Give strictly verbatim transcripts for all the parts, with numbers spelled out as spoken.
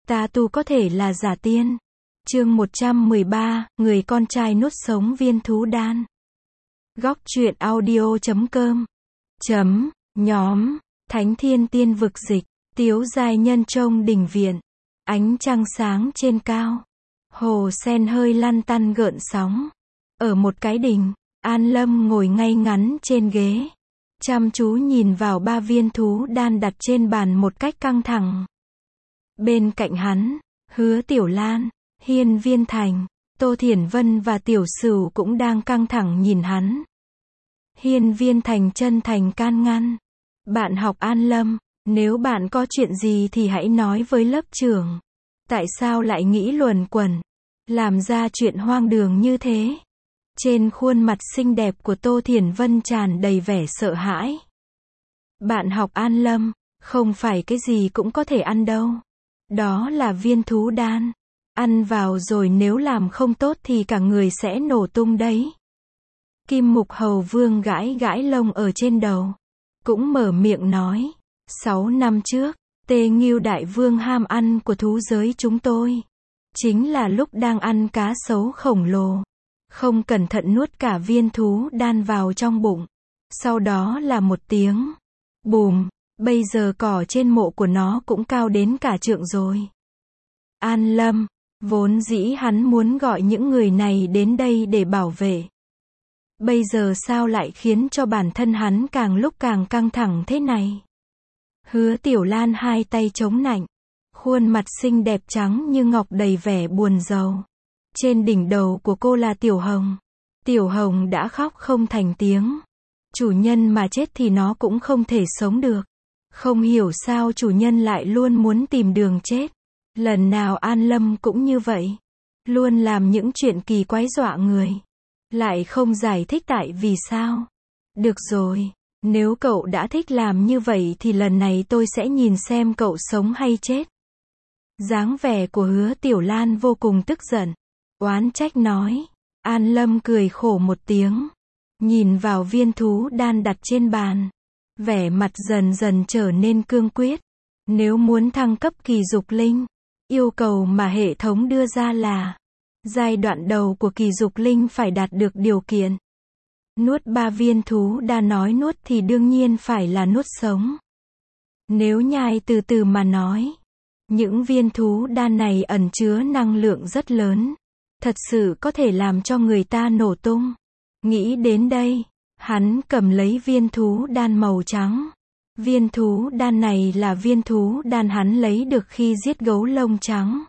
Ta tu có thể là giả tiên. Chương một trăm mười ba, người con trai nuốt sống viên thú đan. Góc truyện audio chấm com. Chấm, nhóm, Thánh Thiên Tiên Vực Dịch, Tiếu giai nhân trông đình viện. Ánh trăng sáng trên cao. Hồ sen hơi lăn tăn gợn sóng. Ở một cái đình, An Lâm ngồi ngay ngắn trên ghế. Chăm chú nhìn vào ba viên thú đan đặt trên bàn một cách căng thẳng. Bên cạnh hắn, Hứa Tiểu Lan, Hiên Viên Thành, Tô Thiển Vân và Tiểu Sửu cũng đang căng thẳng nhìn hắn. Hiên Viên Thành chân thành can ngăn. Bạn học An Lâm, nếu bạn có chuyện gì thì hãy nói với lớp trưởng. Tại sao lại nghĩ luẩn quẩn, làm ra chuyện hoang đường như thế? Trên khuôn mặt xinh đẹp của Tô Thiển Vân tràn đầy vẻ sợ hãi. Bạn học An Lâm, không phải cái gì cũng có thể ăn đâu. Đó là viên thú đan. Ăn vào rồi nếu làm không tốt thì cả người sẽ nổ tung đấy. Kim Mục Hầu Vương gãi gãi lông ở trên đầu. Cũng mở miệng nói. Sáu năm trước, Tê Nghiêu Đại Vương ham ăn của thú giới chúng tôi. Chính là lúc đang ăn cá sấu khổng lồ. Không cẩn thận nuốt cả viên thú đan vào trong bụng. Sau đó là một tiếng bùm, bây giờ cỏ trên mộ của nó cũng cao đến cả trượng rồi. An Lâm, vốn dĩ hắn muốn gọi những người này đến đây để bảo vệ. Bây giờ sao lại khiến cho bản thân hắn càng lúc càng căng thẳng thế này? Hứa Tiểu Lan hai tay chống nạnh. Khuôn mặt xinh đẹp trắng như ngọc đầy vẻ buồn rầu. Trên đỉnh đầu của cô là Tiểu Hồng. Tiểu Hồng đã khóc không thành tiếng. Chủ nhân mà chết thì nó cũng không thể sống được. Không hiểu sao chủ nhân lại luôn muốn tìm đường chết. Lần nào An Lâm cũng như vậy. Luôn làm những chuyện kỳ quái dọa người. Lại không giải thích tại vì sao. Được rồi, nếu cậu đã thích làm như vậy thì lần này tôi sẽ nhìn xem cậu sống hay chết. Dáng vẻ của Hứa Tiểu Lan vô cùng tức giận. Oán trách nói. An Lâm cười khổ một tiếng. Nhìn vào viên thú đan đặt trên bàn. Vẻ mặt dần dần trở nên cương quyết. Nếu muốn thăng cấp kỳ dục linh, yêu cầu mà hệ thống đưa ra là giai đoạn đầu của kỳ dục linh phải đạt được điều kiện. Nuốt ba viên thú đan, nói nuốt thì đương nhiên phải là nuốt sống. Nếu nhai từ từ mà nói, những viên thú đan này ẩn chứa năng lượng rất lớn. Thật sự có thể làm cho người ta nổ tung. Nghĩ đến đây, hắn cầm lấy viên thú đan màu trắng. Viên thú đan này là viên thú đan hắn lấy được khi giết gấu lông trắng.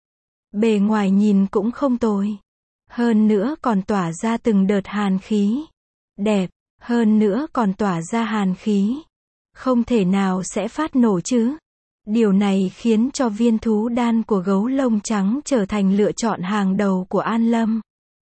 Bề ngoài nhìn cũng không tồi. Hơn nữa còn tỏa ra từng đợt hàn khí. Đẹp, hơn nữa còn tỏa ra hàn khí. Không thể nào sẽ phát nổ chứ. Điều này khiến cho viên thú đan của gấu lông trắng trở thành lựa chọn hàng đầu của An Lâm.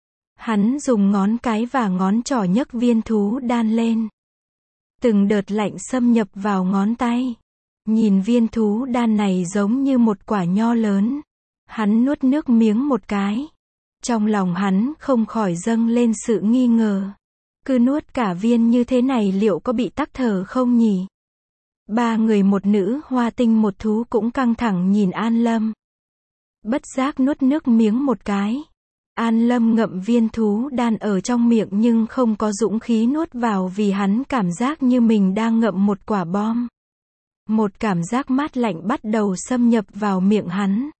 Hắn dùng ngón cái và ngón trỏ nhấc viên thú đan lên. Từng đợt lạnh xâm nhập vào ngón tay. Nhìn viên thú đan này giống như một quả nho lớn. Hắn nuốt nước miếng một cái. Trong lòng hắn không khỏi dâng lên sự nghi ngờ. Cứ nuốt cả viên như thế này liệu có bị tắc thở không nhỉ? Ba người một nữ hoa tinh một thú cũng căng thẳng nhìn An Lâm. Bất giác nuốt nước miếng một cái. An Lâm ngậm viên thú đan ở trong miệng nhưng không có dũng khí nuốt vào vì hắn cảm giác như mình đang ngậm một quả bom. Một cảm giác mát lạnh bắt đầu xâm nhập vào miệng hắn.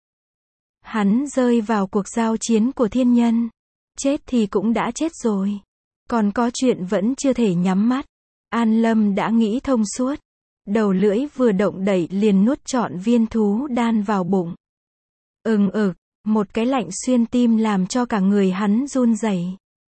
Hắn rơi vào cuộc giao chiến của thiên nhân. Chết thì cũng đã chết rồi. Còn có chuyện vẫn chưa thể nhắm mắt. An Lâm đã nghĩ thông suốt. Đầu lưỡi vừa động đẩy liền nuốt trọn viên thú đan vào bụng. Ừng ực, một cái lạnh xuyên tim làm cho cả người hắn run rẩy.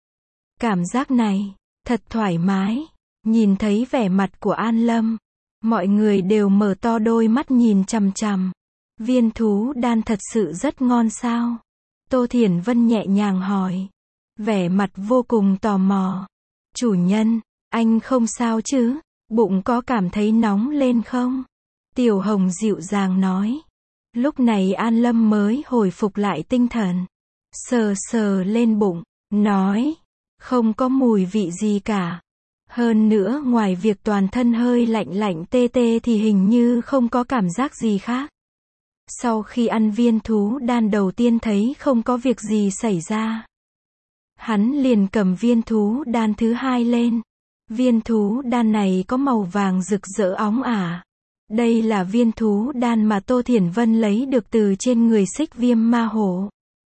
Cảm giác này, thật thoải mái. Nhìn thấy vẻ mặt của An Lâm, mọi người đều mở to đôi mắt nhìn chằm chằm. Viên thú đan thật sự rất ngon sao? Tô Thiển Vân nhẹ nhàng hỏi. Vẻ mặt vô cùng tò mò. Chủ nhân, anh không sao chứ? Bụng có cảm thấy nóng lên không? Tiểu Hồng dịu dàng nói. Lúc này An Lâm mới hồi phục lại tinh thần. Sờ sờ lên bụng, nói. Không có mùi vị gì cả. Hơn nữa ngoài việc toàn thân hơi lạnh lạnh tê tê thì hình như không có cảm giác gì khác. Sau khi ăn viên thú đan đầu tiên thấy không có việc gì xảy ra, hắn liền cầm viên thú đan thứ hai lên. Viên thú đan này có màu vàng rực rỡ óng ả. Đây là viên thú đan mà Tô Thiển Vân lấy được từ trên người Xích Viêm Ma Hổ.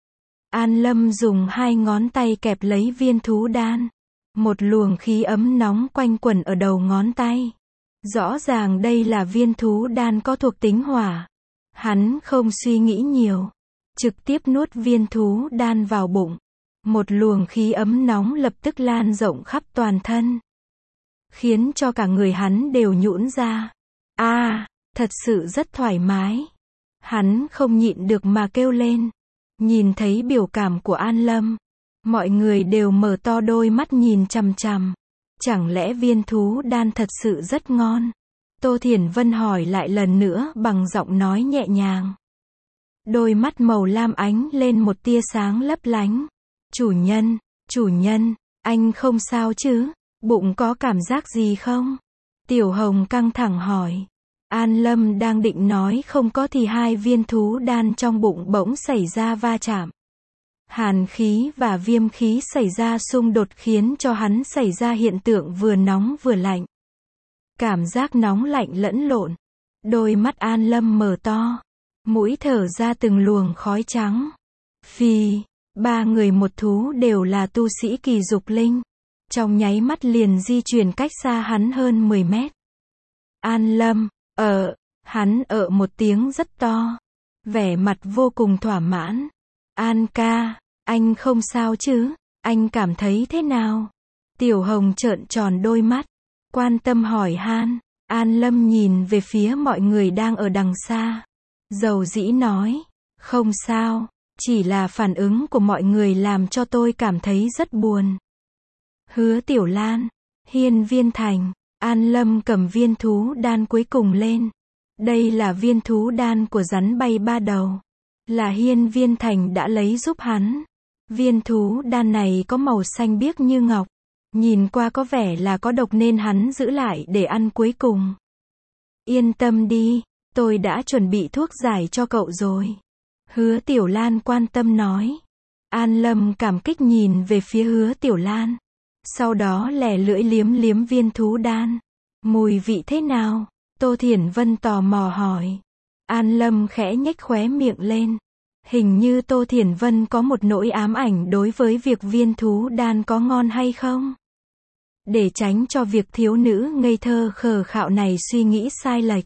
An Lâm dùng hai ngón tay kẹp lấy viên thú đan. Một luồng khí ấm nóng quanh quẩn ở đầu ngón tay. Rõ ràng đây là viên thú đan có thuộc tính hỏa. Hắn không suy nghĩ nhiều, trực tiếp nuốt viên thú đan vào bụng. Một luồng khí ấm nóng lập tức lan rộng khắp toàn thân, khiến cho cả người hắn đều nhũn ra. A, à, thật sự rất thoải mái. Hắn không nhịn được mà kêu lên. Nhìn thấy biểu cảm của An Lâm, mọi người đều mở to đôi mắt nhìn chằm chằm. Chẳng lẽ viên thú đan thật sự rất ngon? Tô Thiển Vân hỏi lại lần nữa bằng giọng nói nhẹ nhàng. Đôi mắt màu lam ánh lên một tia sáng lấp lánh. Chủ nhân, chủ nhân, anh không sao chứ? Bụng có cảm giác gì không? Tiểu Hồng căng thẳng hỏi. An Lâm đang định nói không có thì hai viên thú đan trong bụng bỗng xảy ra va chạm. Hàn khí và viêm khí xảy ra xung đột khiến cho hắn xảy ra hiện tượng vừa nóng vừa lạnh. Cảm giác nóng lạnh lẫn lộn. Đôi mắt An Lâm mở to. Mũi thở ra từng luồng khói trắng. Phì, ba người một thú đều là tu sĩ kỳ dục linh. Trong nháy mắt liền di chuyển cách xa hắn hơn mười mét. An Lâm, ở, hắn ở một tiếng rất to. Vẻ mặt vô cùng thỏa mãn. An ca, anh không sao chứ? Anh cảm thấy thế nào? Tiểu Hồng trợn tròn đôi mắt, quan tâm hỏi han. An Lâm nhìn về phía mọi người đang ở đằng xa. Dầu dĩ nói, không sao, chỉ là phản ứng của mọi người làm cho tôi cảm thấy rất buồn. Hứa Tiểu Lan, Hiên Viên Thành, An Lâm cầm viên thú đan cuối cùng lên. Đây là viên thú đan của rắn bay ba đầu. Là Hiên Viên Thành đã lấy giúp hắn. Viên thú đan này có màu xanh biếc như ngọc. Nhìn qua có vẻ là có độc nên hắn giữ lại để ăn cuối cùng. Yên tâm đi, tôi đã chuẩn bị thuốc giải cho cậu rồi. Hứa Tiểu Lan quan tâm nói. An Lâm cảm kích nhìn về phía Hứa Tiểu Lan. Sau đó lè lưỡi liếm liếm viên thú đan. Mùi vị thế nào? Tô Thiển Vân tò mò hỏi. An Lâm khẽ nhếch khóe miệng lên. Hình như Tô Thiển Vân có một nỗi ám ảnh đối với việc viên thú đan có ngon hay không. Để tránh cho việc thiếu nữ ngây thơ khờ khạo này suy nghĩ sai lệch,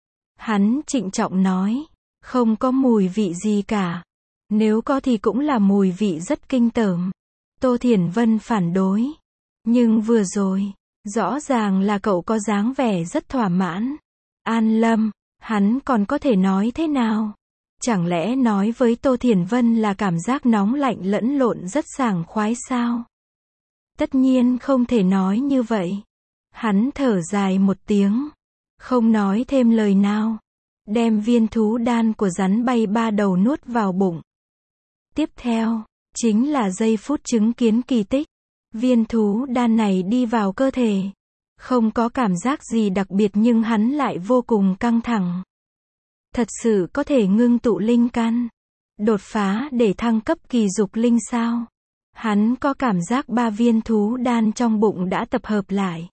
hắn trịnh trọng nói, không có mùi vị gì cả. Nếu có thì cũng là mùi vị rất kinh tởm. Tô Thiển Vân phản đối. Nhưng vừa rồi, rõ ràng là cậu có dáng vẻ rất thỏa mãn. An Lâm, hắn còn có thể nói thế nào? Chẳng lẽ nói với Tô Thiển Vân là cảm giác nóng lạnh lẫn lộn rất sảng khoái sao? Tất nhiên không thể nói như vậy. Hắn thở dài một tiếng, không nói thêm lời nào, đem viên thú đan của rắn bay ba đầu nuốt vào bụng. Tiếp theo, chính là giây phút chứng kiến kỳ tích. Viên thú đan này đi vào cơ thể. Không có cảm giác gì đặc biệt nhưng hắn lại vô cùng căng thẳng. Thật sự có thể ngưng tụ linh căn, đột phá để thăng cấp kỳ dục linh sao? Hắn có cảm giác ba viên thú đan trong bụng đã tập hợp lại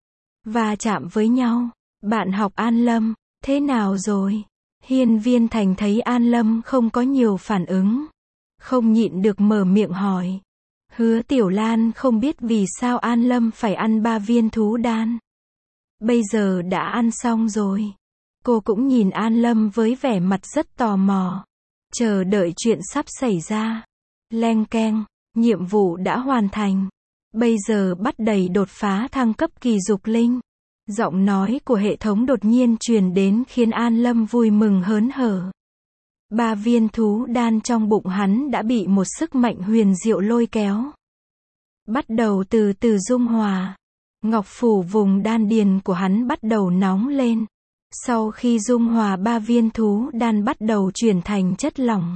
và chạm với nhau. Bạn học An Lâm, thế nào rồi? Hiên Viên Thành thấy An Lâm không có nhiều phản ứng, không nhịn được mở miệng hỏi. Hứa Tiểu Lan không biết vì sao An Lâm phải ăn ba viên thú đan. Bây giờ đã ăn xong rồi. Cô cũng nhìn An Lâm với vẻ mặt rất tò mò, chờ đợi chuyện sắp xảy ra. Leng keng, nhiệm vụ đã hoàn thành. Bây giờ bắt đầy đột phá thăng cấp kỳ dục linh. Giọng nói của hệ thống đột nhiên truyền đến khiến An Lâm vui mừng hớn hở. Ba viên thú đan trong bụng hắn đã bị một sức mạnh huyền diệu lôi kéo. Bắt đầu từ từ dung hòa. Ngọc phủ vùng đan điền của hắn bắt đầu nóng lên. Sau khi dung hòa ba viên thú đan bắt đầu chuyển thành chất lỏng.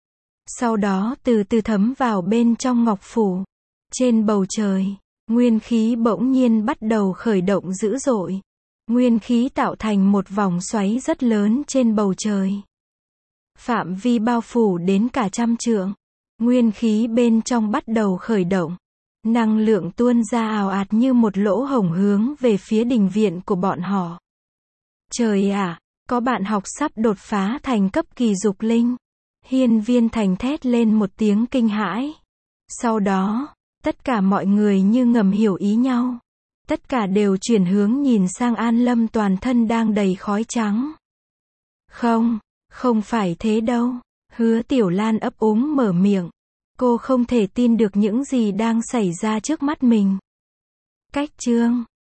Sau đó từ từ thấm vào bên trong ngọc phủ. Trên bầu trời, nguyên khí bỗng nhiên bắt đầu khởi động dữ dội. Nguyên khí tạo thành một vòng xoáy rất lớn trên bầu trời. Phạm vi bao phủ đến cả trăm trượng. Nguyên khí bên trong bắt đầu khởi động. Năng lượng tuôn ra ào ạt như một lỗ hổng hướng về phía đình viện của bọn họ. Trời ạ, có bạn học sắp đột phá thành cấp kỳ dục linh. Hiên Viên Thành thét lên một tiếng kinh hãi. Sau đó, tất cả mọi người như ngầm hiểu ý nhau. Tất cả đều chuyển hướng nhìn sang An Lâm toàn thân đang đầy khói trắng. Không, không phải thế đâu. Hứa Tiểu Lan ấp úng mở miệng. Cô không thể tin được những gì đang xảy ra trước mắt mình. Cách chương